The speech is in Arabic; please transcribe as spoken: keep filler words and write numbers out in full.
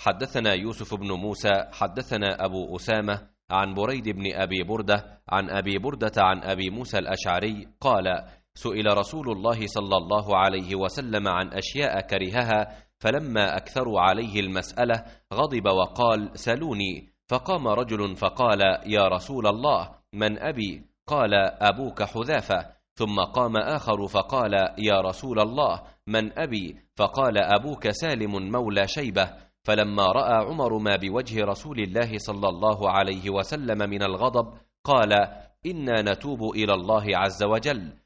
حدثنا يوسف بن موسى حدثنا أبو أسامة عن بريد بن أبي بردة عن أبي بردة عن أبي موسى الأشعري قال: سئل رسول الله صلى الله عليه وسلم عن أشياء كرهها، فلما أكثروا عليه المسألة غضب وقال: سلوني. فقام رجل فقال: يا رسول الله، من أبي؟ قال: أبوك حذافة. ثم قام آخر فقال: يا رسول الله، من أبي؟ فقال: أبوك سالم مولى شيبة. فلما رأى عمر ما بوجه رسول الله صلى الله عليه وسلم من الغضب قال: إنا نتوب إلى الله عز وجل.